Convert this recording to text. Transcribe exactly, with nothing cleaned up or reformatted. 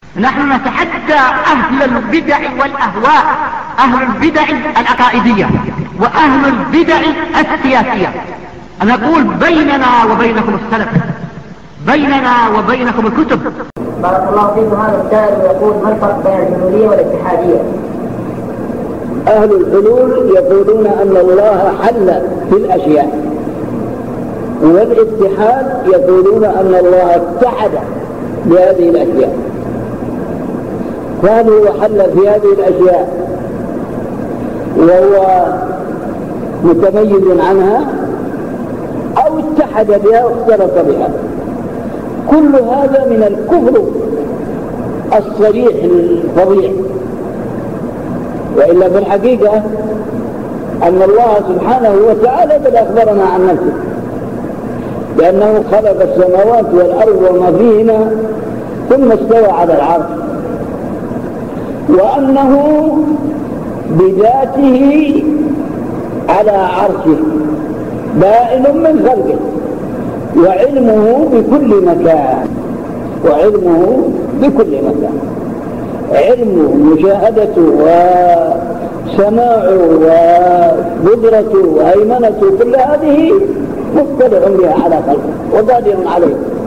نحن نتحدى أهل البدع والأهواء، أهل البدع العقائدية وأهل البدع السياسية. نقول بيننا وبينكم السلف، بيننا وبينكم الكتب. بارك الله فيكم. هذا السائل يقول: ما الفرق بين الحلولية والاتحادية؟ أهل الحلول يقولون أن الله حل في الأشياء، والاتحاد يقولون أن الله اتحد بهذه الأشياء، كان هو حل في هذه الأشياء وهو متميز عنها، أو اتحد بها واختلط بها. كل هذا من الكفر الصريح الفظيع. وإلا في الحقيقة أن الله سبحانه وتعالى قد أخبرنا عن نفسه بأنه خلق السماوات والأرض وما فيهما ثم استوى على العرش، وأنه بذاته على عرشه بائن من خلقه، وعلمه بكل مكان، وعلمه بكل مكان، علمه مشاهدته وسماعه وقدرته وهيمنته، كل هذه مطلع بها على خلقه وقادر عليه.